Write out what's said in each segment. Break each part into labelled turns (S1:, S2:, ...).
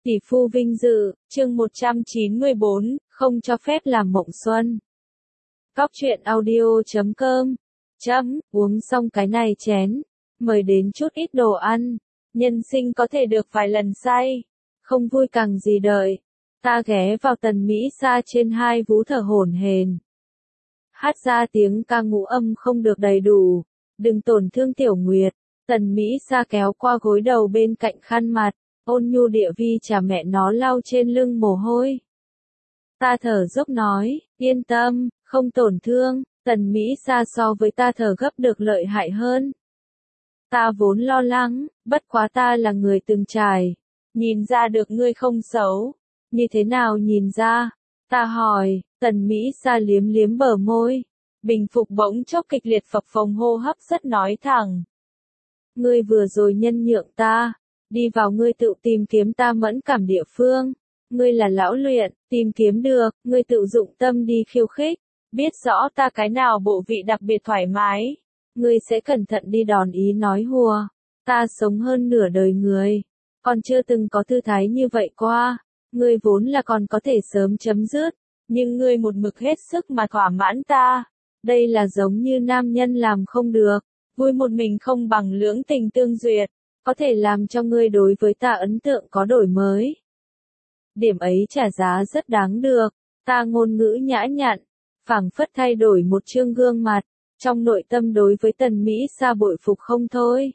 S1: Tỷ phu vinh dự, chương 194, không cho phép làm mộng xuân. Cóc truyện audio.com. Uống xong cái này chén, mời đến chút ít đồ ăn. Nhân sinh có thể được vài lần say, không vui càng gì đợi. Ta ghé vào Tần Mỹ Sa trên hai vú thở hổn hển. Hát ra tiếng ca ngũ âm không được đầy đủ. Đừng tổn thương Tiểu Nguyệt. Tần Mỹ Sa kéo qua gối đầu bên cạnh khăn mặt, ôn nhu địa vi trả mẹ nó lau trên lưng mồ hôi. Ta thở dốc nói, yên tâm, không tổn thương. Tần Mỹ Sa so với ta thở gấp được lợi hại hơn. Ta vốn lo lắng, bất quá ta là người từng trải. Nhìn ra được ngươi không xấu. Như thế nào nhìn ra? Ta hỏi. Tần Mỹ Sa liếm liếm bờ môi. Bình phục bỗng chốc kịch liệt phập phồng hô hấp rất nói thẳng. Ngươi vừa rồi nhân nhượng ta. Đi vào ngươi tự tìm kiếm ta mẫn cảm địa phương. Ngươi là lão luyện, tìm kiếm được, ngươi tự dụng tâm đi khiêu khích. Biết rõ ta cái nào bộ vị đặc biệt thoải mái. Ngươi sẽ cẩn thận đi đòn ý nói hùa. Ta sống hơn nửa đời người. Còn chưa từng có thư thái như vậy qua. Ngươi vốn là còn có thể sớm chấm dứt. Nhưng ngươi một mực hết sức mà thỏa mãn ta. Đây là giống như nam nhân làm không được. Vui một mình không bằng lưỡng tình tương duyệt. Có thể làm cho ngươi đối với ta ấn tượng có đổi mới. Điểm ấy trả giá rất đáng được. Ta ngôn ngữ nhã nhặn, phảng phất thay đổi một chương gương mặt. Trong nội tâm đối với Tần Mỹ Sa bội phục không thôi.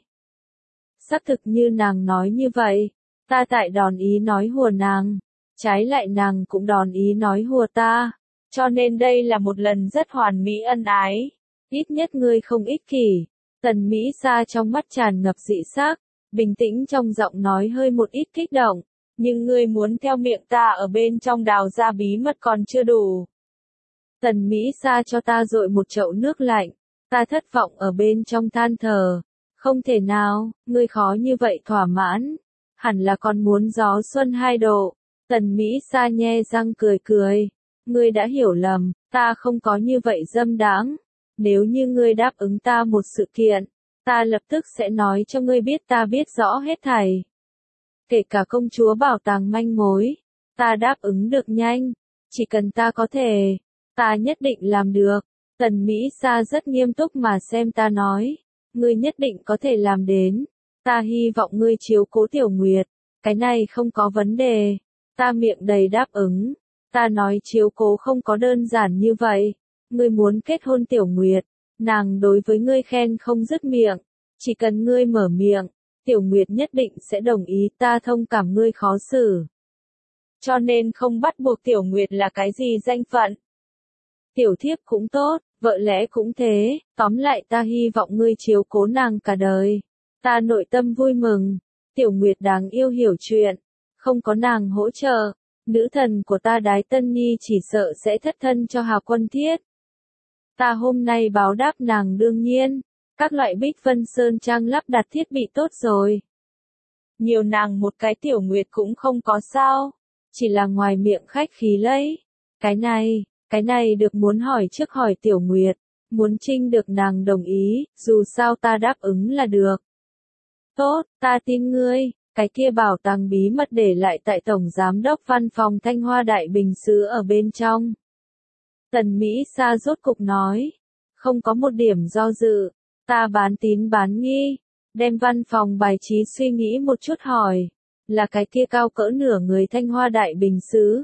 S1: Xác thực như nàng nói như vậy. Ta tại đòn ý nói hùa nàng. Trái lại nàng cũng đòn ý nói hùa ta. Cho nên đây là một lần rất hoàn mỹ ân ái. Ít nhất ngươi không ích kỷ. Tần Mỹ Sa trong mắt tràn ngập dị sắc. Bình tĩnh trong giọng nói hơi một ít kích động. Nhưng ngươi muốn theo miệng ta ở bên trong đào ra bí mật còn chưa đủ. Tần Mỹ Sa cho ta dội một chậu nước lạnh. Ta thất vọng ở bên trong than thở. Không thể nào, ngươi khó như vậy thỏa mãn. Hẳn là còn muốn gió xuân 2 độ. Tần Mỹ Sa nhe răng cười cười. Ngươi đã hiểu lầm, ta không có như vậy dâm đáng. Nếu như ngươi đáp ứng ta một sự kiện, ta lập tức sẽ nói cho ngươi biết ta biết rõ hết thảy. Kể cả công chúa bảo tàng manh mối, ta đáp ứng được nhanh. Chỉ cần ta có thể, ta nhất định làm được. Tần Mỹ Sa rất nghiêm túc mà xem ta nói. Ngươi nhất định có thể làm đến. Ta hy vọng ngươi chiếu cố Tiểu Nguyệt. Cái này không có vấn đề. Ta miệng đầy đáp ứng. Ta nói chiếu cố không có đơn giản như vậy. Ngươi muốn kết hôn Tiểu Nguyệt. Nàng đối với ngươi khen không dứt miệng. Chỉ cần ngươi mở miệng, Tiểu Nguyệt nhất định sẽ đồng ý. Ta thông cảm ngươi khó xử. Cho nên không bắt buộc Tiểu Nguyệt là cái gì danh phận. Tiểu thiếp cũng tốt, vợ lẽ cũng thế. Tóm lại ta hy vọng ngươi chiếu cố nàng cả đời. Ta nội tâm vui mừng. Tiểu Nguyệt đáng yêu hiểu chuyện. Không có nàng hỗ trợ, nữ thần của ta Đái Tân Nhi chỉ sợ sẽ thất thân cho Hà Quân Thiết. Ta hôm nay báo đáp nàng đương nhiên. Các loại Bích Vân Sơn Trang lắp đặt thiết bị tốt rồi. Nhiều nàng một cái Tiểu Nguyệt cũng không có sao. Chỉ là ngoài miệng khách khí lấy. Cái này được muốn hỏi trước hỏi Tiểu Nguyệt. Muốn trinh được nàng đồng ý, dù sao ta đáp ứng là được. Tốt, ta tin ngươi. Cái kia bảo tàng bí mật để lại tại Tổng Giám đốc Văn phòng Thanh Hoa Đại Bình Sứ ở bên trong. Tần Mỹ Sa rốt cục nói. Không có một điểm do dự. Ta bán tín bán nghi. Đem văn phòng bài trí suy nghĩ một chút hỏi. Là cái kia cao cỡ nửa người Thanh Hoa Đại Bình Sứ.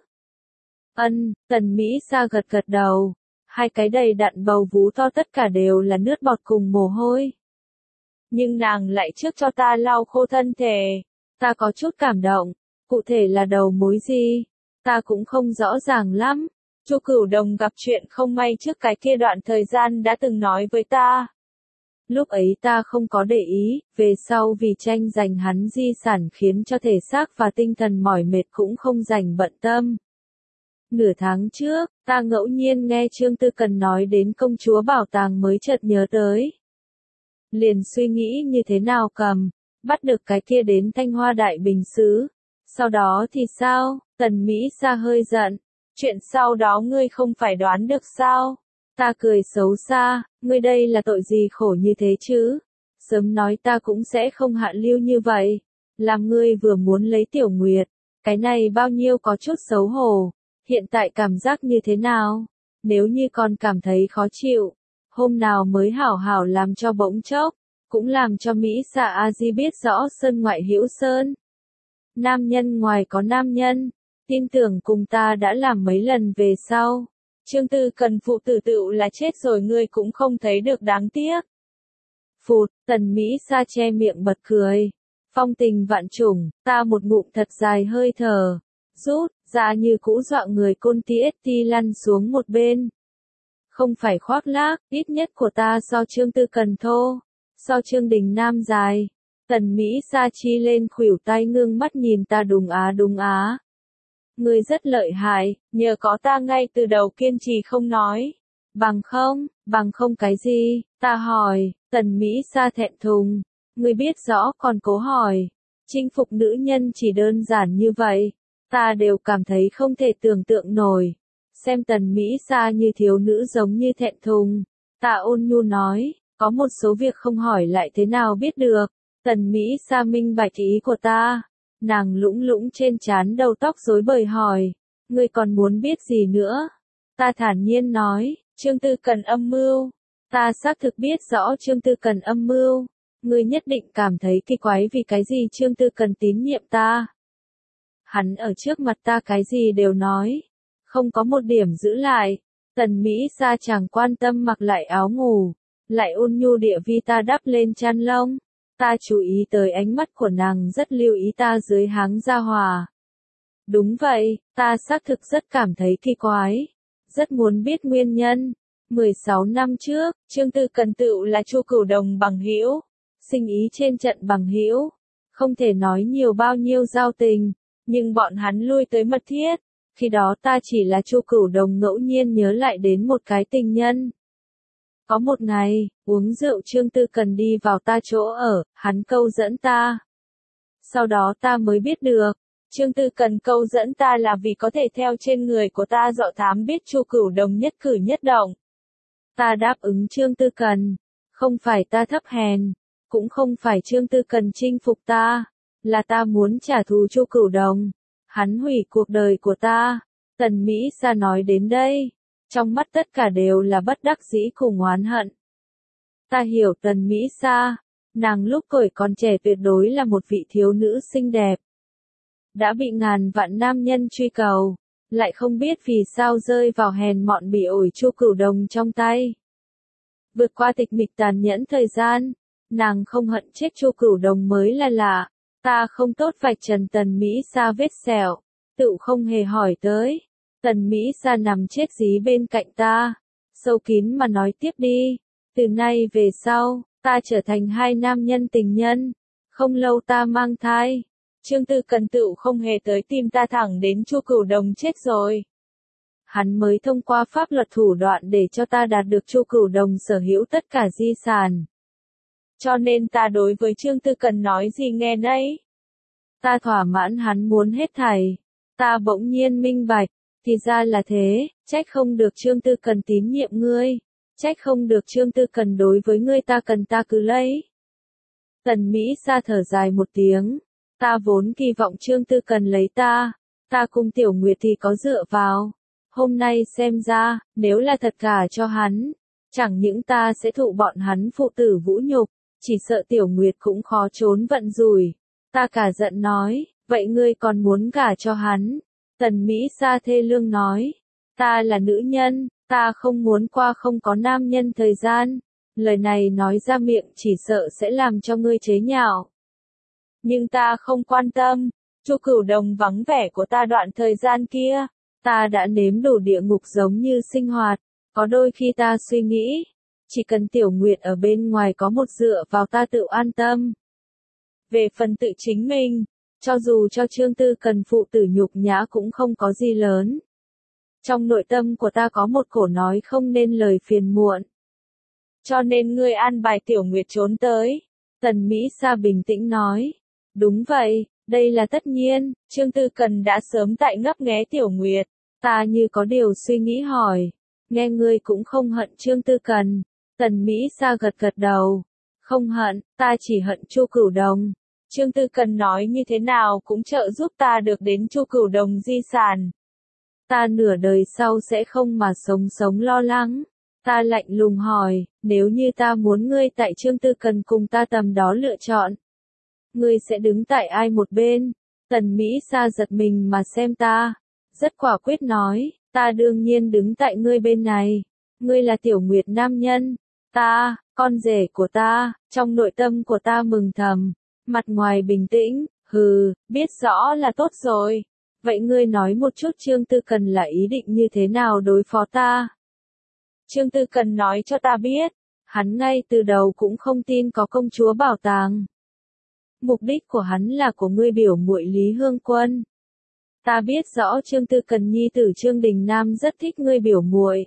S1: Tần Mỹ Sa gật gật đầu. Hai cái đầy đặn bầu vú to tất cả đều là nước bọt cùng mồ hôi. Nhưng nàng lại trước cho ta lau khô thân thể. Ta có chút cảm động. Cụ thể là đầu mối gì? Ta cũng không rõ ràng lắm. Chu Cửu Đồng gặp chuyện không may trước cái kia đoạn thời gian đã từng nói với ta. Lúc ấy ta không có để ý, về sau vì tranh giành hắn di sản khiến cho thể xác và tinh thần mỏi mệt cũng không dành bận tâm. Nửa tháng trước, ta ngẫu nhiên nghe Trương Tư Cần nói đến công chúa bảo tàng mới chợt nhớ tới. Liền suy nghĩ như thế nào bắt được cái kia đến Thanh Hoa Đại Bình Sứ. Sau đó thì sao? Tần Mỹ Sa hơi giận. Chuyện sau đó ngươi không phải đoán được sao? Ta cười xấu xa, ngươi đây là tội gì khổ như thế chứ? Sớm nói ta cũng sẽ không hạ lưu như vậy. Làm ngươi vừa muốn lấy Tiểu Nguyệt. Cái này bao nhiêu có chút xấu hổ. Hiện tại cảm giác như thế nào? Nếu như còn cảm thấy khó chịu, hôm nào mới hảo hảo làm cho bỗng chốc, cũng làm cho Mỹ Xà A Di biết rõ sơn ngoại hữu sơn. Nam nhân ngoài có nam nhân, tin tưởng cùng ta đã làm mấy lần về sau. Trương Tư Cần phụ tử tựu là chết rồi ngươi cũng không thấy được đáng tiếc. Phụt, Tần Mỹ Sa che miệng bật cười. Phong tình vạn trùng, ta một ngụm thật dài hơi thở. Rút, ra như cũ dọa người côn TST lăn xuống một bên. Không phải khoác lác, ít nhất của ta so Trương Tư Cần thô, so Trương Đình Nam dài. Tần Mỹ Sa chi lên khuỷu tay ngưng mắt nhìn ta đùng á. Ngươi rất lợi hại, nhờ có ta ngay từ đầu kiên trì không nói. Bằng không cái gì, ta hỏi, Tần Mỹ Sa thẹn thùng. Ngươi biết rõ còn cố hỏi. Chinh phục nữ nhân chỉ đơn giản như vậy. Ta đều cảm thấy không thể tưởng tượng nổi. Xem Tần Mỹ Sa như thiếu nữ giống như thẹn thùng. Ta ôn nhu nói, có một số việc không hỏi lại thế nào biết được. Tần Mỹ Sa minh bạch ý của ta. Nàng lũng lũng trên trán đầu tóc rối bời hỏi. Ngươi còn muốn biết gì nữa? Ta thản nhiên nói, Trương Tư Cần âm mưu. Ta xác thực biết rõ Trương Tư Cần âm mưu. Ngươi nhất định cảm thấy kỳ quái vì cái gì Trương Tư Cần tín nhiệm ta. Hắn ở trước mặt ta cái gì đều nói. Không có một điểm giữ lại. Tần Mỹ Sa chẳng quan tâm mặc lại áo ngủ. Lại ôn nhu địa vi ta đắp lên chăn lông. Ta chú ý tới ánh mắt của nàng rất lưu ý ta dưới háng ra hòa. Đúng vậy, ta xác thực rất cảm thấy kỳ quái. Rất muốn biết nguyên nhân. 16 năm trước, Trương Tư Cần tựu là Chu Cửu Đồng bằng hữu. Sinh ý trên trận bằng hữu. Không thể nói nhiều bao nhiêu giao tình. Nhưng bọn hắn lui tới mật thiết. Khi đó ta chỉ là Chu Cửu Đồng ngẫu nhiên nhớ lại đến một cái tình nhân. Có một ngày, uống rượu Trương Tư Cần đi vào ta chỗ ở, hắn câu dẫn ta. Sau đó ta mới biết được, Trương Tư Cần câu dẫn ta là vì có thể theo trên người của ta dọ thám biết Chu Cửu Đồng nhất cử nhất động. Ta đáp ứng Trương Tư Cần, không phải ta thấp hèn, cũng không phải Trương Tư Cần chinh phục ta, là ta muốn trả thù Chu Cửu Đồng. Hắn hủy cuộc đời của ta. Tần Mỹ Sa nói đến đây. Trong mắt tất cả đều là bất đắc dĩ cùng oán hận. Ta hiểu Tần Mỹ Sa. Nàng lúc tuổi còn trẻ tuyệt đối là một vị thiếu nữ xinh đẹp. Đã bị ngàn vạn nam nhân truy cầu. Lại không biết vì sao rơi vào hèn mọn bị ổi Chu Cửu Đồng trong tay. Vượt qua tịch mịch tàn nhẫn thời gian. Nàng không hận chết Chu Cửu Đồng mới là lạ. Ta không tốt vạch trần Tần Mỹ Sa vết sẹo. Tự không hề hỏi tới. Tần Mỹ Sa nằm chết dí bên cạnh ta. Sâu kín mà nói tiếp đi. Từ nay về sau, ta trở thành hai nam nhân tình nhân. Không lâu ta mang thai. Trương Tư Cần tự không hề tới tìm ta thẳng đến Chu Cửu Đồng chết rồi. Hắn mới thông qua pháp luật thủ đoạn để cho ta đạt được Chu Cửu Đồng sở hữu tất cả di sản. Cho nên ta đối với Trương Tư Cần nói gì nghe nấy. Ta thỏa mãn hắn muốn hết thảy. Ta bỗng nhiên minh bạch. Thì ra là thế, trách không được Trương Tư Cần tín nhiệm ngươi. Trách không được Trương Tư Cần đối với ngươi ta cần ta cứ lấy. Tần Mỹ Sa thở dài một tiếng. Ta vốn kỳ vọng Trương Tư Cần lấy ta. Ta cùng Tiểu Nguyệt thì có dựa vào. Hôm nay xem ra, nếu là thật cả cho hắn. Chẳng những ta sẽ thụ bọn hắn phụ tử vũ nhục. Chỉ sợ Tiểu Nguyệt cũng khó trốn vận rủi. Ta cả giận nói, vậy ngươi còn muốn gả cho hắn? Tần Mỹ Sa thê lương nói, ta là nữ nhân, ta không muốn qua không có nam nhân thời gian. Lời này nói ra miệng chỉ sợ sẽ làm cho ngươi chế nhạo. Nhưng ta không quan tâm, Chu Cửu Đồng vắng vẻ của ta đoạn thời gian kia, ta đã nếm đủ địa ngục giống như sinh hoạt. Có đôi khi ta suy nghĩ, chỉ cần Tiểu Nguyệt ở bên ngoài có một dựa vào ta tự an tâm. Về phần tự chính mình, cho dù cho Trương Tư Cần phụ tử nhục nhã cũng không có gì lớn. Trong nội tâm của ta có một cổ nói không nên lời phiền muộn. Cho nên ngươi an bài Tiểu Nguyệt trốn tới. Tần Mỹ Sa bình tĩnh nói. Đúng vậy, đây là tất nhiên, Trương Tư Cần đã sớm tại ngấp nghé Tiểu Nguyệt. Ta như có điều suy nghĩ hỏi. Nghe ngươi cũng không hận Trương Tư Cần. Tần Mỹ Sa gật gật đầu. Không hận, ta chỉ hận Chu Cửu Đồng. Trương Tư Cần nói như thế nào cũng trợ giúp ta được đến Chu Cửu Đồng di sản. Ta nửa đời sau sẽ không mà sống sống lo lắng. Ta lạnh lùng hỏi, nếu như ta muốn ngươi tại Trương Tư Cần cùng ta tầm đó lựa chọn, ngươi sẽ đứng tại ai một bên? Tần Mỹ Sa giật mình mà xem ta, rất quả quyết nói, ta đương nhiên đứng tại ngươi bên này. Ngươi là Tiểu Nguyệt nam nhân, ta, con rể của ta, trong nội tâm của ta mừng thầm, mặt ngoài bình tĩnh, hừ, biết rõ là tốt rồi. Vậy ngươi nói một chút Trương Tư Cần là ý định như thế nào đối phó ta? Trương Tư Cần nói cho ta biết, hắn ngay từ đầu cũng không tin có công chúa bảo tàng. Mục đích của hắn là của ngươi biểu muội Lý Hương Quân. Ta biết rõ Trương Tư Cần nhi tử Trương Đình Nam rất thích ngươi biểu muội,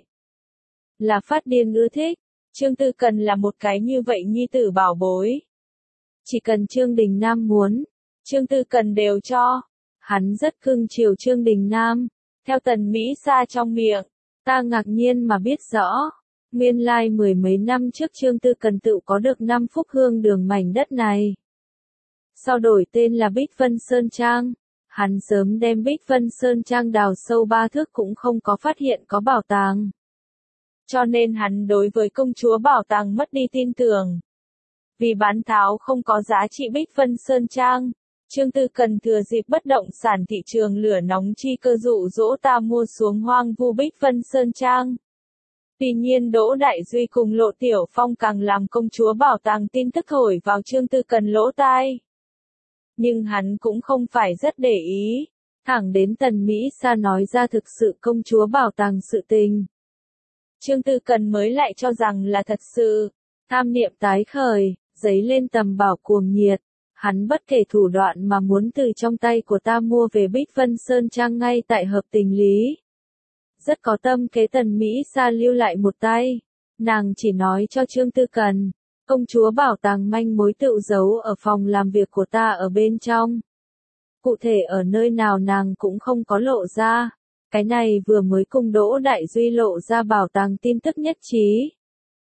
S1: là phát điên ưa thích. Trương Tư Cần là một cái như vậy nhi tử bảo bối. Chỉ cần Trương Đình Nam muốn, Trương Tư Cần đều cho. Hắn rất cưng chiều Trương Đình Nam. Theo Tần Mỹ Sa trong miệng, ta ngạc nhiên mà biết rõ. Nguyên lai mười mấy năm trước Trương Tư Cần tự có được 5 Phúc Hương đường mảnh đất này. Sau đổi tên là Bích Vân Sơn Trang, hắn sớm đem Bích Vân Sơn Trang đào sâu 3 thước cũng không có phát hiện có bảo tàng. Cho nên hắn đối với công chúa bảo tàng mất đi tin tưởng. Vì bán tháo không có giá trị Bích Vân Sơn Trang, Trương Tư Cần thừa dịp bất động sản thị trường lửa nóng chi cơ dụ dỗ ta mua xuống hoang vu Bích Vân Sơn Trang. Tuy nhiên Đỗ Đại Duy cùng Lộ Tiểu Phong càng làm công chúa bảo tàng tin tức thổi vào Trương Tư Cần lỗ tai. Nhưng hắn cũng không phải rất để ý, thẳng đến Tần Mỹ Sa nói ra thực sự công chúa bảo tàng sự tình. Trương Tư Cần mới lại cho rằng là thật sự, tham niệm tái khởi, dấy lên tầm bảo cuồng nhiệt. Hắn bất kể thủ đoạn mà muốn từ trong tay của ta mua về Bích Vân Sơn Trang ngay tại hợp tình lý. Rất có tâm kế Tần Mỹ Sa lưu lại một tay. Nàng chỉ nói cho Trương Tư Cần, công chúa bảo tàng manh mối tự giấu ở phòng làm việc của ta ở bên trong. Cụ thể ở nơi nào nàng cũng không có lộ ra. Cái này vừa mới cùng Đỗ Đại Duy lộ ra bảo tàng tin tức nhất trí.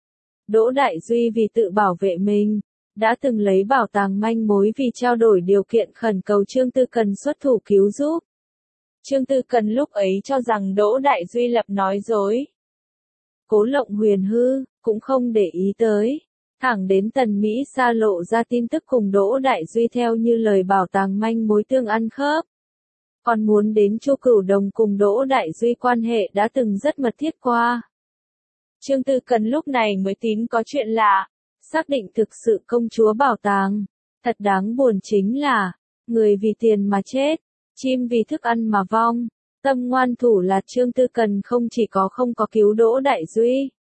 S1: Đỗ Đại Duy vì tự bảo vệ mình, đã từng lấy bảo tàng manh mối vì trao đổi điều kiện khẩn cầu Trương Tư Cần xuất thủ cứu giúp. Trương Tư Cần lúc ấy cho rằng Đỗ Đại Duy lập nói dối. Cố lộng huyền hư, cũng không để ý tới. Thẳng đến Tần Mỹ Sa lộ ra tin tức cùng Đỗ Đại Duy theo như lời bảo tàng manh mối tương ăn khớp. Còn muốn đến Chu Cửu Đồng cùng Đỗ Đại Duy quan hệ đã từng rất mật thiết qua. Trương Tư Cần lúc này mới tín có chuyện lạ, xác định thực sự công chúa bảo tàng. Thật đáng buồn chính là, người vì tiền mà chết, chim vì thức ăn mà vong. Tâm ngoan thủ là Trương Tư Cần không chỉ không có cứu Đỗ Đại Duy,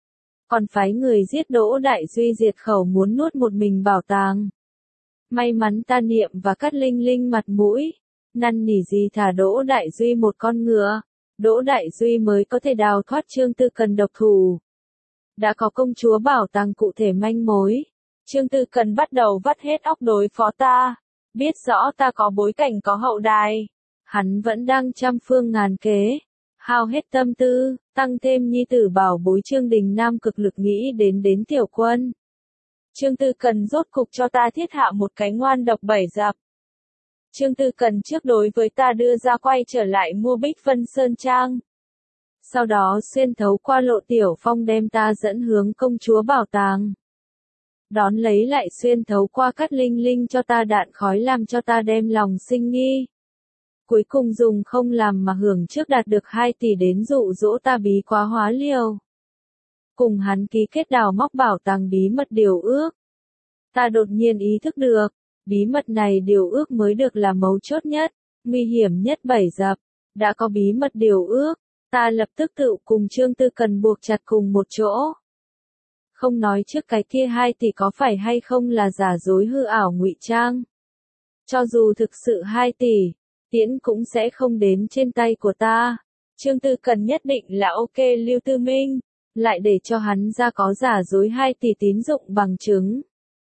S1: còn phái người giết Đỗ Đại Duy diệt khẩu muốn nuốt một mình bảo tàng. May mắn ta niệm và Cát Linh Linh mặt mũi, năn nỉ gì thả Đỗ Đại Duy một con ngựa, Đỗ Đại Duy mới có thể đào thoát Trương Tư Cần độc thủ. Đã có công chúa bảo tàng cụ thể manh mối, Trương Tư Cần bắt đầu vắt hết óc đối phó ta, biết rõ ta có bối cảnh có hậu đài. Hắn vẫn đang trăm phương ngàn kế, hao hết tâm tư, tăng thêm nhi tử bảo bối Trương Đình Nam cực lực nghĩ đến Tiểu Quân. Trương Tư Cần rốt cục cho ta thiết hạ một cái ngoan độc 7 dập. Trương Tư Cần trước đối với ta đưa ra quay trở lại mua Bích Vân Sơn Trang. Sau đó xuyên thấu qua Lộ Tiểu Phong đem ta dẫn hướng công chúa bảo tàng. Đón lấy lại xuyên thấu qua Cát Linh Linh cho ta đạn khói làm cho ta đem lòng sinh nghi. Cuối cùng dùng không làm mà hưởng trước đạt được 2 tỷ đến dụ dỗ ta bí quá hóa liều. Cùng hắn ký kết đào móc bảo tàng bí mật điều ước. Ta đột nhiên ý thức được, bí mật này điều ước mới được là mấu chốt nhất, nguy hiểm nhất 7 dập. Đã có bí mật điều ước, ta lập tức tự cùng Trương Tư Cần buộc chặt cùng một chỗ. Không nói trước cái kia 2 tỷ có phải hay không là giả dối hư ảo ngụy trang. Cho dù thực sự 2 tỷ, tiễn cũng sẽ không đến trên tay của ta. Trương Tư Cần nhất định là ok Lưu Tư Minh, lại để cho hắn ra có giả dối 2 tỷ tín dụng bằng chứng.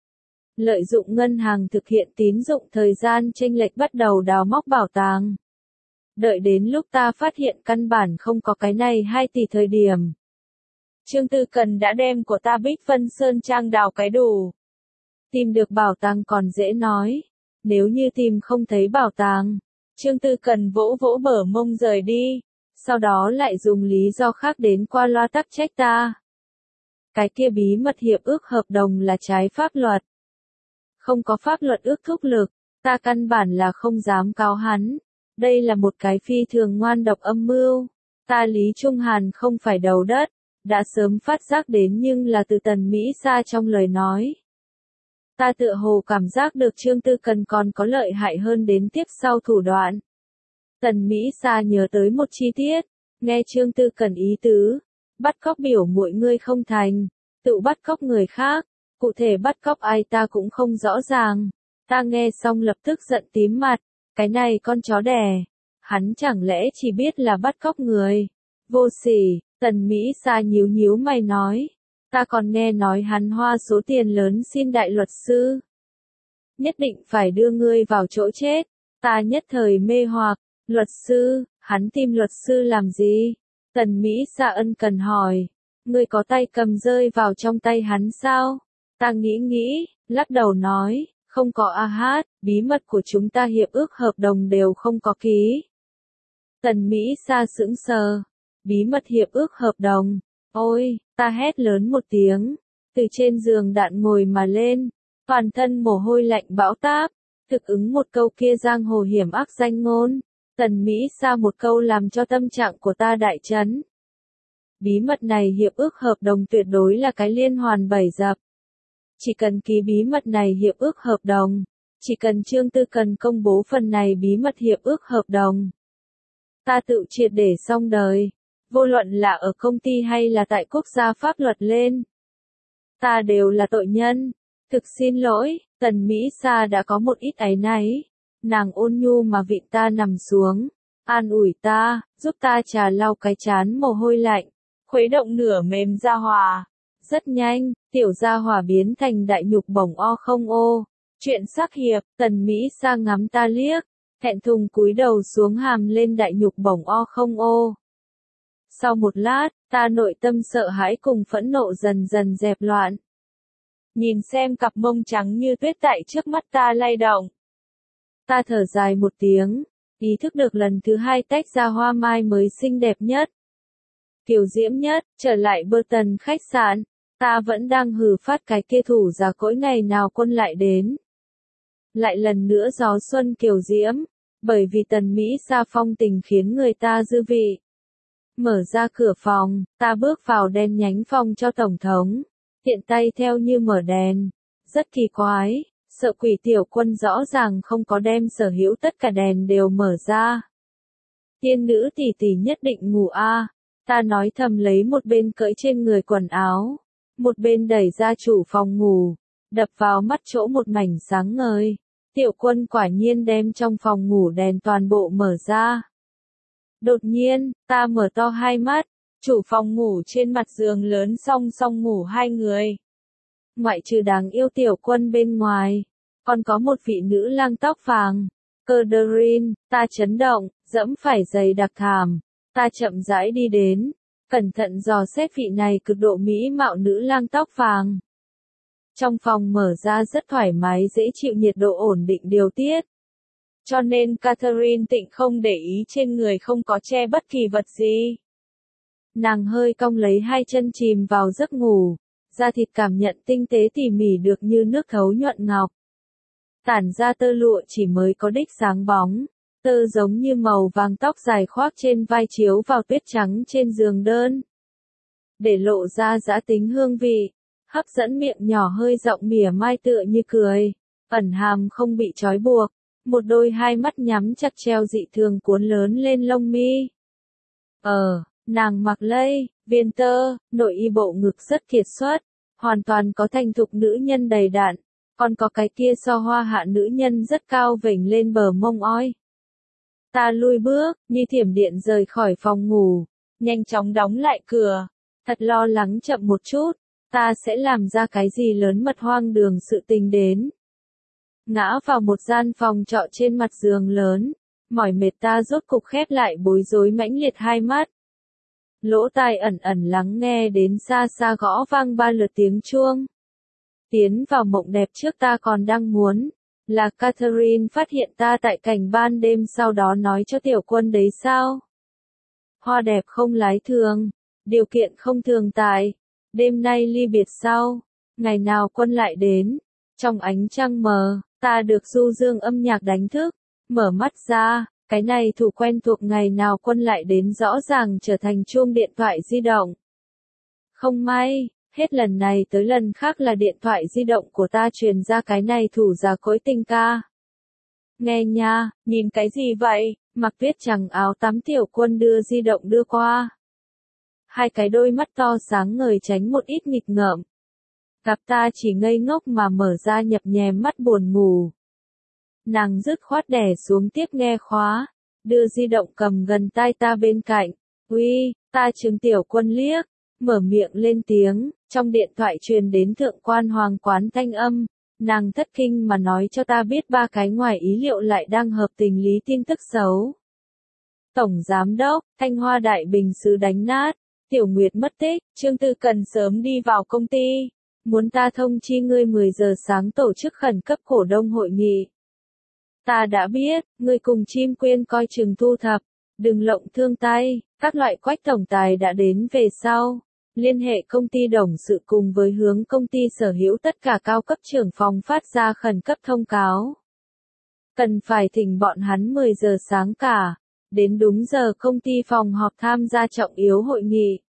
S1: Lợi dụng ngân hàng thực hiện tín dụng thời gian chênh lệch bắt đầu đào móc bảo tàng. Đợi đến lúc ta phát hiện căn bản không có cái này 2 tỷ thời điểm. Trương Tư Cần đã đem của ta Bích Vân Sơn Trang đào cái đủ. Tìm được bảo tàng còn dễ nói. nếu như tìm không thấy bảo tàng. Trương Tư Cần vỗ vỗ bờ mông rời đi, sau đó lại dùng lý do khác đến qua loa tắc trách ta. Cái kia bí mật hiệp ước hợp đồng là trái pháp luật. Không có pháp luật ước thúc lực, ta căn bản là không dám cáo hắn. Đây là một cái phi thường ngoan độc âm mưu. Ta Lý Trung Hàn không phải đầu đất, đã sớm phát giác đến nhưng là từ Tần Mỹ Sa trong lời nói. Ta tựa hồ cảm giác được Trương Tư Cần còn có lợi hại hơn đến tiếp sau thủ đoạn. Tần Mỹ Sa nhớ tới một chi tiết, nghe Trương Tư Cần ý tứ, bắt cóc biểu muội ngươi không thành, tự bắt cóc người khác, cụ thể bắt cóc ai ta cũng không rõ ràng. Ta nghe xong lập tức giận tím mặt, cái này con chó đẻ, hắn chẳng lẽ chỉ biết là bắt cóc người. Vô sỉ, Tần Mỹ Sa nhíu nhíu mày nói, ta còn nghe nói hắn hoa số tiền lớn xin đại luật sư. Nhất định phải đưa ngươi vào chỗ chết, ta nhất thời mê hoặc, luật sư, hắn tìm luật sư làm gì? Tần Mỹ Sa ân cần hỏi, ngươi có tay cầm rơi vào trong tay hắn sao? Ta nghĩ, lắc đầu nói, không có a hát, bí mật của chúng ta hiệp ước hợp đồng đều không có ký. Tần Mỹ Sa sững sờ, bí mật hiệp ước hợp đồng, ôi, ta hét lớn một tiếng, từ trên giường đạn ngồi mà lên, toàn thân mồ hôi lạnh bão táp, thực ứng một câu kia giang hồ hiểm ác danh ngôn. Tần Mỹ Sa một câu làm cho tâm trạng của ta đại chấn. Bí mật này hiệp ước hợp đồng tuyệt đối là cái liên hoàn bẫy dập. Chỉ cần ký bí mật này hiệp ước hợp đồng, chỉ cần Trương Tư Cần công bố phần này bí mật hiệp ước hợp đồng, ta tự triệt để xong đời, vô luận là ở công ty hay là tại quốc gia pháp luật lên. Ta đều là tội nhân, thực xin lỗi, Tần Mỹ Sa đã có một ít áy náy. Nàng ôn nhu mà vịn ta nằm xuống, an ủi ta, giúp ta trà lau cái trán mồ hôi lạnh, khuấy động nửa mềm gia hỏa. Rất nhanh, tiểu gia hỏa biến thành đại nhục bổng o không ô. Chuyện sắc hiệp, Tần Mỹ Sa ngắm ta liếc, thẹn thùng cúi đầu xuống hàm lên đại nhục bổng o không ô. Sau một lát, ta nội tâm sợ hãi cùng phẫn nộ dần dần dẹp loạn. Nhìn xem cặp mông trắng như tuyết tại trước mắt ta lay động. Ta thở dài một tiếng, ý thức được lần thứ hai tách ra hoa mai mới xinh đẹp nhất, kiều diễm nhất, trở lại Burton khách sạn, ta vẫn đang hừ phát cái kia thủ già cỗi ngày nào quân lại đến. Lại lần nữa gió xuân kiều diễm, bởi vì Tần Mỹ Sa phong tình khiến người ta dư vị. Mở ra cửa phòng, ta bước vào đen nhánh phòng cho Tổng thống, tiện tay theo như mở đèn, rất kỳ quái. Sợ quỷ tiểu quân rõ ràng không có đem sở hữu tất cả đèn đều mở ra. Tiên nữ tỷ tỷ nhất định ngủ a, ta nói thầm lấy một bên cởi trên người quần áo, một bên đẩy ra chủ phòng ngủ, đập vào mắt chỗ một mảnh sáng ngời. Tiểu quân quả nhiên đem trong phòng ngủ đèn toàn bộ mở ra. Đột nhiên, ta mở to hai mắt, chủ phòng ngủ trên mặt giường lớn song song ngủ hai người. Ngoại trừ đáng yêu tiểu quân bên ngoài, còn có một vị nữ lang tóc vàng, Catherine. Ta chấn động, dẫm phải giày đặc thảm, ta chậm rãi đi đến, cẩn thận dò xét vị này cực độ mỹ mạo nữ lang tóc vàng. Trong phòng mở ra rất thoải mái dễ chịu, nhiệt độ ổn định điều tiết. Cho nên Catherine tịnh không để ý trên người không có che bất kỳ vật gì. Nàng hơi cong lấy hai chân chìm vào giấc ngủ. Da thịt cảm nhận tinh tế tỉ mỉ được như nước thấu nhuận ngọc. Tản ra tơ lụa chỉ mới có đích sáng bóng, tơ giống như màu vàng, tóc dài khoác trên vai chiếu vào tuyết trắng trên giường đơn. Để lộ ra dã tính hương vị, hấp dẫn, miệng nhỏ hơi rộng mỉa mai tựa như cười, ẩn hàm không bị trói buộc, một đôi hai mắt nhắm chặt treo dị thường cuốn lớn lên lông mi. Nàng mặc lây, viên tơ, nội y bộ ngực rất kiệt xuất, hoàn toàn có thành thục nữ nhân đầy đặn, còn có cái kia so hoa hạ nữ nhân rất cao vểnh lên bờ mông oi. Ta lui bước, như thiểm điện rời khỏi phòng ngủ, nhanh chóng đóng lại cửa, thật lo lắng chậm một chút, ta sẽ làm ra cái gì lớn mật hoang đường sự tình đến. Ngã vào một gian phòng trọ trên mặt giường lớn, mỏi mệt ta rốt cục khép lại bối rối mãnh liệt hai mắt. Lỗ tai ẩn ẩn lắng nghe đến xa xa gõ vang 3 lượt tiếng chuông. Tiến vào mộng đẹp trước ta còn đang muốn Là Catherine phát hiện ta tại cảnh ban đêm sau đó nói cho Tiểu Quân đấy sao? Hoa đẹp không lái thường, điều kiện không thường tại, đêm nay ly biệt sau, ngày nào Quân lại đến, trong ánh trăng mờ, ta được du dương âm nhạc đánh thức, mở mắt ra, cái này thủ quen thuộc ngày nào Quân lại đến rõ ràng trở thành chuông điện thoại di động. Không may, hết lần này tới lần khác là điện thoại di động của ta truyền ra cái này thủ già cối tình ca. Nghe nha, nhìn cái gì vậy? Mặc tuyết trắng áo tắm Tiểu Quân đưa di động đưa qua. Hai cái đôi mắt to sáng ngời tránh một ít nghịch ngợm. Gặp ta chỉ ngây ngốc mà mở ra nhập nhèm mắt buồn ngủ. Nàng dứt khoát đè xuống tiếp nghe khóa, đưa di động cầm gần tai ta bên cạnh. Uy, ta trừng Tiểu Quân liếc, mở miệng lên tiếng, trong điện thoại truyền đến thượng quan hoàng quán thanh âm. Nàng thất kinh mà nói cho ta biết ba cái ngoài ý liệu lại đang hợp tình lý tin tức xấu. Tổng Giám đốc, Thanh Hoa Đại Bình Sứ đánh nát, Tiểu Nguyệt mất tích, Trương Tư cần sớm đi vào công ty. Muốn ta thông chi ngươi 10 giờ sáng tổ chức khẩn cấp cổ đông hội nghị. Ta đã biết, ngươi cùng Chim Quyên coi chừng thu thập, đừng lộng thương tay, các loại Quách tổng tài đã đến về sau. Liên hệ công ty đồng sự cùng với hướng công ty sở hữu tất cả cao cấp trưởng phòng phát ra khẩn cấp thông cáo. Cần phải thỉnh bọn hắn 10 giờ sáng cả, đến đúng giờ công ty phòng họp tham gia trọng yếu hội nghị.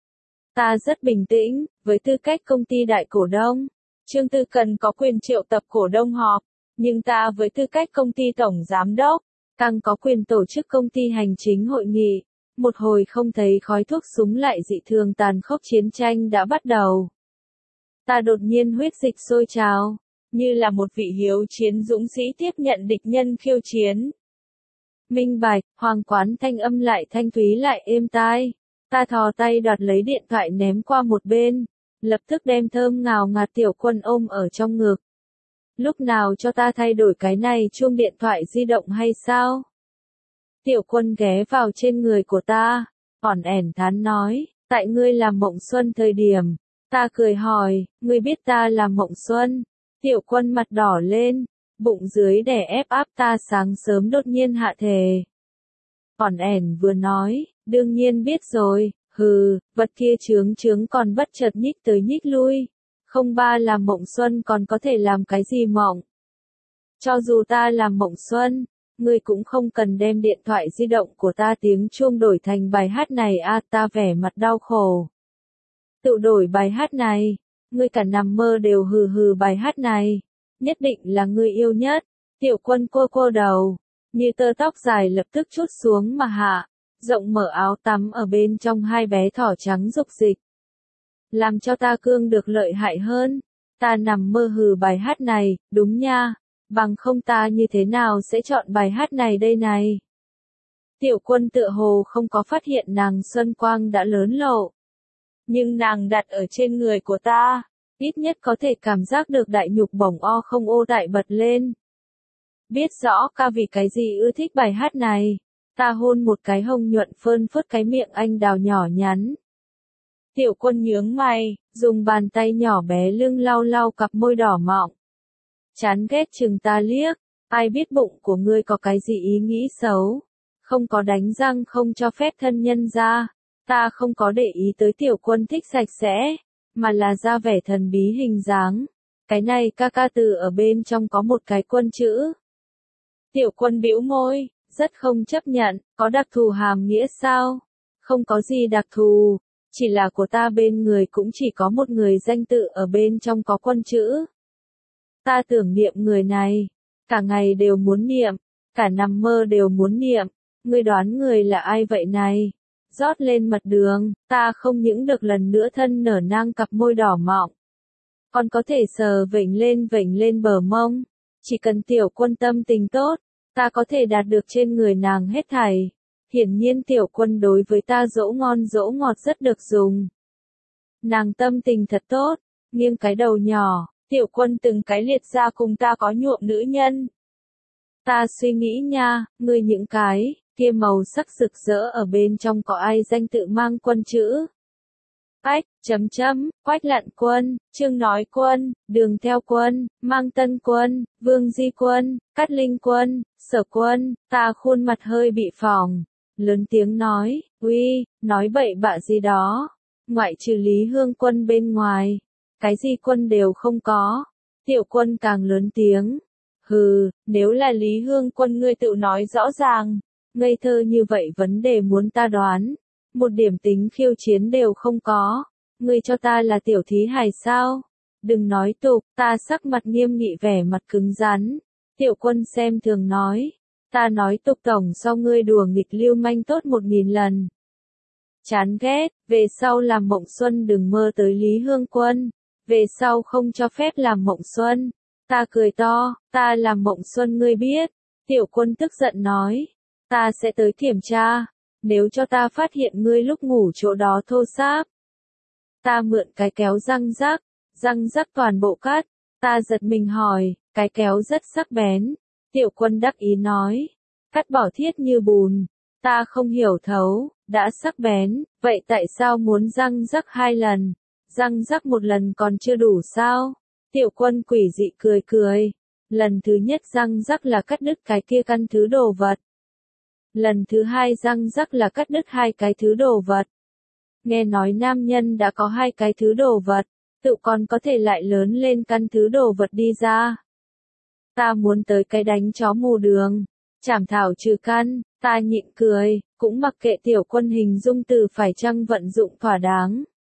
S1: Ta rất bình tĩnh, với tư cách công ty đại cổ đông, Trương Tư Cần có quyền triệu tập cổ đông họp, nhưng ta với tư cách công ty tổng giám đốc, càng có quyền tổ chức công ty hành chính hội nghị. Một hồi không thấy khói thuốc súng lại dị thường tàn khốc chiến tranh đã bắt đầu. Ta đột nhiên huyết dịch sôi trào, như là một vị hiếu chiến dũng sĩ tiếp nhận địch nhân khiêu chiến. Minh bạch, hoàng quán thanh âm lại thanh thúy lại êm tai. Ta thò tay đoạt lấy điện thoại ném qua một bên, lập tức đem thơm ngào ngạt Tiểu Quân ôm ở trong ngực. Lúc nào cho ta thay đổi cái này chuông điện thoại di động hay sao? Tiểu Quân ghé vào trên người của ta, ỏn ẻn thán nói, tại ngươi làm mộng xuân thời điểm. Ta cười hỏi, ngươi biết ta làm mộng xuân? Tiểu Quân mặt đỏ lên, bụng dưới đè ép áp ta sáng sớm đột nhiên hạ thề. Ỏn ẻn vừa nói, đương nhiên biết rồi, hừ, vật kia chướng còn bất chợt nhích tới nhích lui. Không ba làm mộng xuân còn có thể làm cái gì mộng? Cho dù ta làm mộng xuân, ngươi cũng không cần đem điện thoại di động của ta tiếng chuông đổi thành bài hát này à, ta vẻ mặt đau khổ. Tự đổi bài hát này, ngươi cả nằm mơ đều hừ hừ bài hát này, nhất định là ngươi yêu nhất. Tiểu Quân cô đầu, như tơ tóc dài lập tức trút xuống mà hạ, rộng mở áo tắm ở bên trong hai bé thỏ trắng dục dịch. Làm cho ta cương được lợi hại hơn, ta nằm mơ hừ bài hát này, đúng nha. Bằng không ta như thế nào sẽ chọn bài hát này đây này? Tiểu Quân tựa hồ không có phát hiện nàng xuân quang đã lớn lộ. Nhưng nàng đặt ở trên người của ta, ít nhất có thể cảm giác được đại nhục bổng o không ô đại bật lên. Biết rõ ca vì cái gì ưa thích bài hát này, ta hôn một cái hồng nhuận phơn phớt cái miệng anh đào nhỏ nhắn. Tiểu Quân nhướng mày, dùng bàn tay nhỏ bé lưng lau lau cặp môi đỏ mọng. Chán ghét chừng ta liếc, ai biết bụng của ngươi có cái gì ý nghĩ xấu. Không có đánh răng không cho phép thân nhân ra. Ta không có để ý tới Tiểu Quân thích sạch sẽ, mà là ra vẻ thần bí hình dáng. Cái này ca ca từ ở bên trong có một cái quân chữ. Tiểu Quân bĩu môi, rất không chấp nhận, có đặc thù hàm nghĩa sao? Không có gì đặc thù, chỉ là của ta bên người cũng chỉ có một người danh tự ở bên trong có quân chữ. Ta tưởng niệm người này, cả ngày đều muốn niệm, cả nằm mơ đều muốn niệm, ngươi đoán người là ai vậy này? Rót lên mật đường, ta không những được lần nữa thân nở nang cặp môi đỏ mọng, còn có thể sờ vểnh lên bờ mông, chỉ cần Tiểu Quân tâm tình tốt, ta có thể đạt được trên người nàng hết thảy. Hiển nhiên Tiểu Quân đối với ta dỗ ngon dỗ ngọt rất được dùng. Nàng tâm tình thật tốt, nghiêng cái đầu nhỏ. Tiểu Quân từng cái liệt ra cùng ta có nhuộm nữ nhân. Ta suy nghĩ nha, ngươi những cái kia màu sắc rực rỡ ở bên trong có ai danh tự mang quân chữ? Ách, Quách Lặn Quân, Trương Nói Quân, Đường Theo Quân, Mang Tân Quân, Vương Di Quân, Cát Linh Quân, Sở Quân, ta khuôn mặt hơi bị phồng, lớn tiếng nói, uy, nói bậy bạ gì đó, ngoại trừ Lý Hương Quân bên ngoài, cái gì quân đều không có. Tiểu Quân càng lớn tiếng, hừ, nếu là Lý Hương Quân ngươi tự nói rõ ràng, ngây thơ như vậy vấn đề muốn ta đoán, một điểm tính khiêu chiến đều không có, ngươi cho ta là tiểu thí hài sao? Đừng nói tục, ta sắc mặt nghiêm nghị vẻ mặt cứng rắn. Tiểu Quân xem thường nói, ta nói tục tổng so ngươi đùa nghịch lưu manh tốt 1000 lần. Chán ghét, về sau làm mộng xuân đừng mơ tới Lý Hương Quân, về sau không cho phép làm mộng xuân. Ta cười to, ta làm mộng xuân ngươi biết. Tiểu Quân tức giận nói, ta sẽ tới kiểm tra, nếu cho ta phát hiện ngươi lúc ngủ chỗ đó thô sáp. Ta mượn cái kéo răng rắc toàn bộ cắt, ta giật mình hỏi, cái kéo rất sắc bén. Tiểu Quân đắc ý nói, cắt bỏ thiết như bùn, ta không hiểu thấu, đã sắc bén, vậy tại sao muốn răng rắc 2 lần, răng rắc 1 lần còn chưa đủ sao? Tiểu Quân quỷ dị cười, lần thứ nhất răng rắc là cắt đứt cái kia căn thứ đồ vật. Lần thứ 2 răng rắc là cắt đứt 2 cái thứ đồ vật. Nghe nói nam nhân đã có 2 cái thứ đồ vật, tự còn có thể lại lớn lên căn thứ đồ vật đi ra. Ta muốn tới cái đánh chó mù đường, chảm thảo trừ căn, ta nhịn cười, cũng mặc kệ Tiểu Quân hình dung từ phải chăng vận dụng thỏa đáng.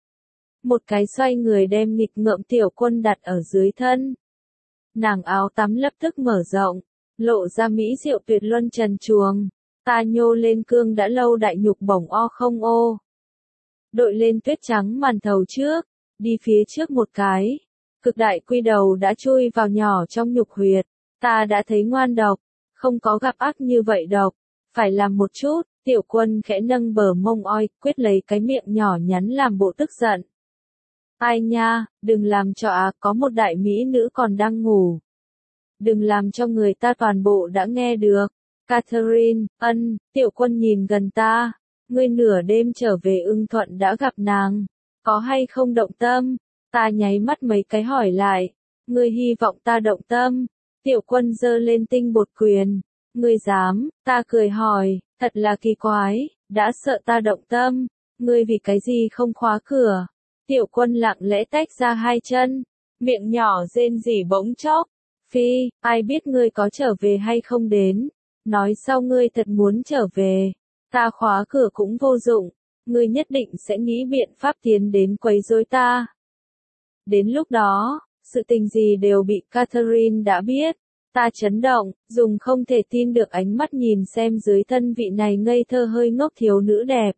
S1: Một cái xoay người đem nghịch ngợm Tiểu Quân đặt ở dưới thân. Nàng áo tắm lập tức mở rộng, lộ ra mỹ diệu tuyệt luân trần truồng. Ta nhô lên cương đã lâu đại nhục bổng o không ô. Đội lên tuyết trắng màn thầu trước, đi phía trước một cái. Cực đại quy đầu đã chui vào nhỏ trong nhục huyệt. Ta đã thấy ngoan độc, không có gặp ác như vậy độc. Phải làm một chút, Tiểu Quân khẽ nâng bờ mông oi, quyết lấy cái miệng nhỏ nhắn làm bộ tức giận. Ai nha, đừng làm cho có một đại mỹ nữ còn đang ngủ. Đừng làm cho người ta toàn bộ đã nghe được. Catherine, Tiểu Quân nhìn gần ta. Ngươi nửa đêm trở về Ưng Thuận đã gặp nàng. Có hay không động tâm? Ta nháy mắt mấy cái hỏi lại. Ngươi hy vọng ta động tâm. Tiểu Quân giơ lên tinh bột quyền. Ngươi dám? Ta cười hỏi. Thật là kỳ quái. Đã sợ ta động tâm. Ngươi vì cái gì không khóa cửa? Tiểu Quân lặng lẽ tách ra 2 chân. Miệng nhỏ rên rỉ bỗng chốc. Phi, ai biết ngươi có trở về hay không đến. Nói sau ngươi thật muốn trở về, ta khóa cửa cũng vô dụng, ngươi nhất định sẽ nghĩ biện pháp tiến đến quấy rối ta. Đến lúc đó, sự tình gì đều bị Catherine đã biết, ta chấn động, dùng không thể tin được ánh mắt nhìn xem dưới thân vị này ngây thơ hơi ngốc thiếu nữ đẹp.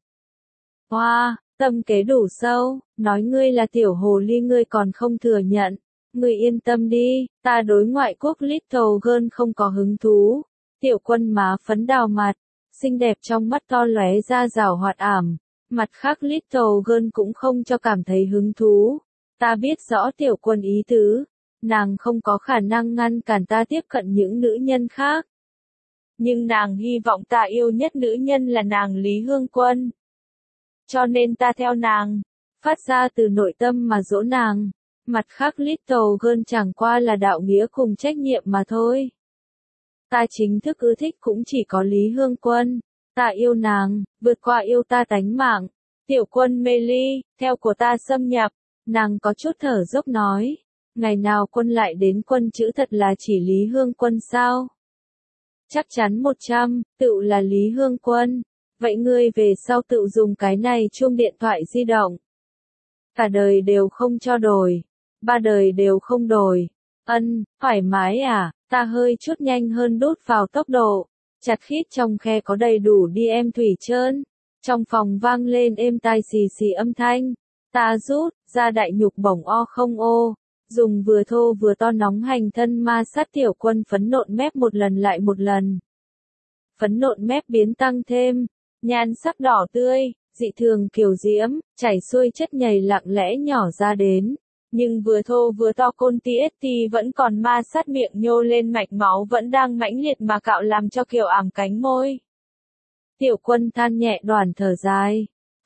S1: Hoa, tâm kế đủ sâu, nói ngươi là tiểu hồ ly ngươi còn không thừa nhận, ngươi yên tâm đi, ta đối ngoại quốc Little Girl không có hứng thú. Tiểu Quân má phấn đào mặt, xinh đẹp trong mắt to lóe ra rào hoạt ảm, mặt khác Little Girl cũng không cho cảm thấy hứng thú. Ta biết rõ Tiểu Quân ý tứ, nàng không có khả năng ngăn cản ta tiếp cận những nữ nhân khác. Nhưng nàng hy vọng ta yêu nhất nữ nhân là nàng Lý Hương Quân. Cho nên ta theo nàng, phát ra từ nội tâm mà dỗ nàng. Mặt khác Little Girl chẳng qua là đạo nghĩa cùng trách nhiệm mà thôi. Ta chính thức ưa thích cũng chỉ có Lý Hương Quân. Ta yêu nàng, vượt qua yêu ta tánh mạng. Tiểu Quân mê ly, theo của ta xâm nhập. Nàng có chút thở dốc nói. Ngày nào Quân lại đến Quân chữ thật là chỉ Lý Hương Quân sao? Chắc chắn 100, tự là Lý Hương Quân. Vậy ngươi về sau tự dùng cái này chuông điện thoại di động. Cả đời đều không cho đổi. 3 đời đều không đổi. Thoải mái à? Ta hơi chút nhanh hơn đút vào tốc độ. Chặt khít trong khe có đầy đủ đi em thủy trơn. Trong phòng vang lên êm tai xì xì âm thanh. Ta rút ra đại nhục bổng o không ô. Dùng vừa thô vừa to nóng hành thân ma sát Tiểu Quân phấn nộn mép một lần lại một lần. Phấn nộn mép biến tăng thêm. Nhan sắc đỏ tươi, dị thường kiều diễm, chảy xuôi chất nhầy lặng lẽ nhỏ ra đến. Nhưng vừa thô vừa to côn TST vẫn còn ma sát miệng nhô lên mạch máu vẫn đang mãnh liệt mà cạo làm cho Kiều ảm cánh môi. Tiểu Quân than nhẹ đoàn thở dài.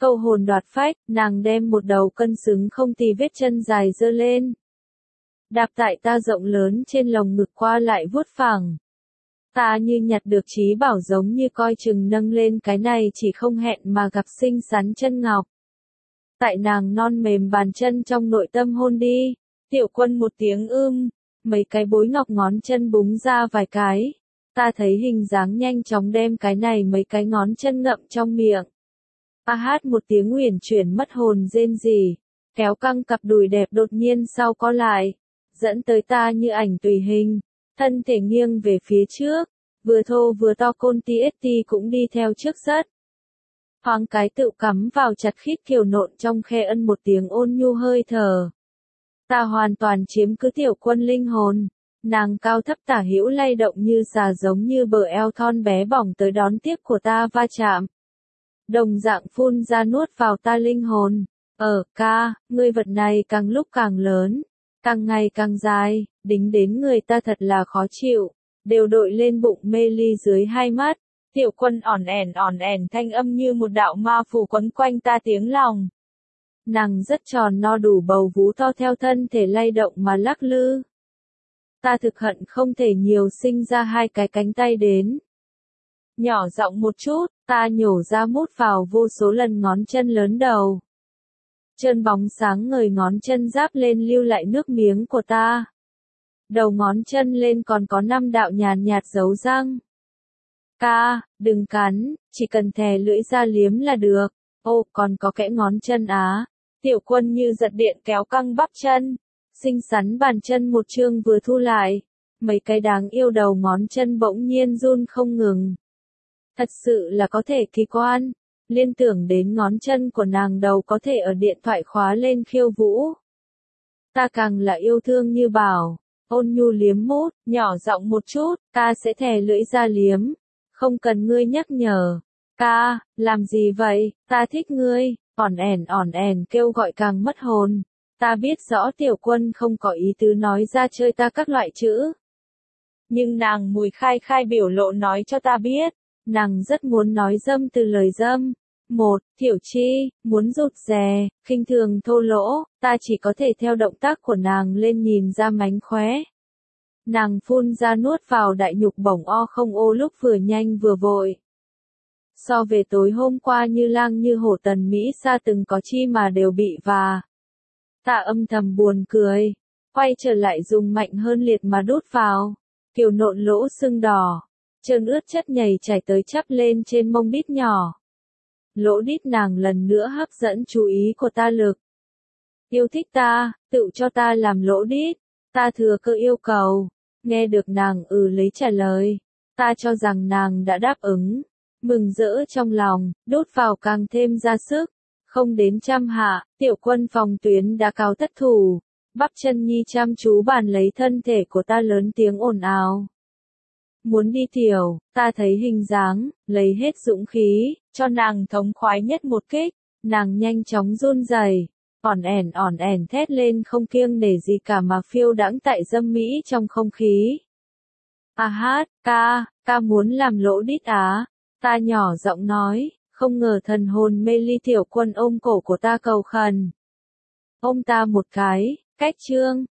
S1: Câu hồn đoạt phách, nàng đem một đầu cân xứng không tì vết chân dài giơ lên. Đạp tại ta rộng lớn trên lồng ngực qua lại vuốt phẳng. Ta như nhặt được trí bảo giống như coi chừng nâng lên cái này chỉ không hẹn mà gặp xinh xắn chân ngọc. Tại nàng non mềm bàn chân trong nội tâm hôn đi, Tiểu Quân một tiếng mấy cái bối ngọc ngón chân búng ra vài cái. Ta thấy hình dáng nhanh chóng đem cái này mấy cái ngón chân ngậm trong miệng. A hát một tiếng uyển chuyển mất hồn rên rỉ, kéo căng cặp đùi đẹp đột nhiên sau co lại, dẫn tới ta như ảnh tùy hình, thân thể nghiêng về phía trước, vừa thô vừa to côn TST cũng đi theo trước rất. Thoáng cái tự cắm vào chặt khít kiều nộn trong khe ân một tiếng ôn nhu hơi thở. Ta hoàn toàn chiếm cứ Tiểu Quân linh hồn, nàng cao thấp tả hữu lay động như xà giống như bờ eo thon bé bỏng tới đón tiếp của ta va chạm. Đồng dạng phun ra nuốt vào ta linh hồn. Ca, ngươi vật này càng lúc càng lớn, càng ngày càng dài, đính đến người ta thật là khó chịu, đều đội lên bụng mê ly dưới hai mắt. Tiểu Quân ỏn ẻn thanh âm như một đạo ma phù quấn quanh ta tiếng lòng. Nàng rất tròn no đủ bầu vú to theo thân thể lay động mà lắc lư. Ta thực hận không thể nhiều sinh ra hai cái cánh tay đến. Nhỏ giọng một chút, ta nhổ ra mút vào vô số lần ngón chân lớn đầu. Chân bóng sáng ngời ngón chân giáp lên lưu lại nước miếng của ta. Đầu ngón chân lên còn có 5 đạo nhàn nhạt dấu răng. Ca, đừng cắn, chỉ cần thè lưỡi ra liếm là được. Ô, còn có kẽ ngón chân á. Tiểu Quân như giật điện kéo căng bắp chân. Xinh xắn bàn chân một chương vừa thu lại. Mấy cái đáng yêu đầu ngón chân bỗng nhiên run không ngừng. Thật sự là có thể kỳ quan. Liên tưởng đến ngón chân của nàng đầu có thể ở điện thoại khóa lên khiêu vũ. Ta càng là yêu thương như bảo. Ôn nhu liếm mút, nhỏ giọng một chút, ta sẽ thè lưỡi ra liếm. Không cần ngươi nhắc nhở. Ca, làm gì vậy, ta thích ngươi. Ỏn ẻn kêu gọi càng mất hồn. Ta biết rõ Tiểu Quân không có ý tứ nói ra chơi ta các loại chữ. Nhưng nàng mùi khai biểu lộ nói cho ta biết. Nàng rất muốn nói dâm từ lời dâm. Tiểu Chi, muốn rụt rè, khinh thường thô lỗ, ta chỉ có thể theo động tác của nàng lên nhìn ra mánh khóe. Nàng phun ra nuốt vào đại nhục bổng không ô lúc vừa nhanh vừa vội. So về tối hôm qua như lang như hổ Tần Mỹ Sa từng có chi mà đều bị và. Ta âm thầm buồn cười, quay trở lại dùng mạnh hơn liệt mà đút vào. Kiều nộn lỗ sưng đỏ, trơn ướt chất nhầy chảy tới chắp lên trên mông đít nhỏ. Lỗ đít nàng lần nữa hấp dẫn chú ý của ta lực. Yêu thích ta, tự cho ta làm lỗ đít. Ta thừa cơ yêu cầu. Nghe được nàng lấy trả lời. Ta cho rằng nàng đã đáp ứng. Mừng rỡ trong lòng, đốt vào càng thêm ra sức. Không đến trăm hạ, Tiểu Quân phòng tuyến đã cao thất thủ. Bắp chân nhi chăm chú bàn lấy thân thể của ta lớn tiếng ồn ào. Muốn đi tiểu, ta thấy hình dáng, lấy hết dũng khí, cho nàng thống khoái nhất một kích. Nàng nhanh chóng run rẩy, ỏn ẻn thét lên không kiêng nể gì cả mà phiêu đãng tại dâm mỹ trong không khí. A hát, ca muốn làm lỗ đít á. Ta nhỏ giọng nói, không ngờ thần hồn mê ly Tiểu Quân ôm cổ của ta cầu khẩn. Ôm ta một cái, cách trương,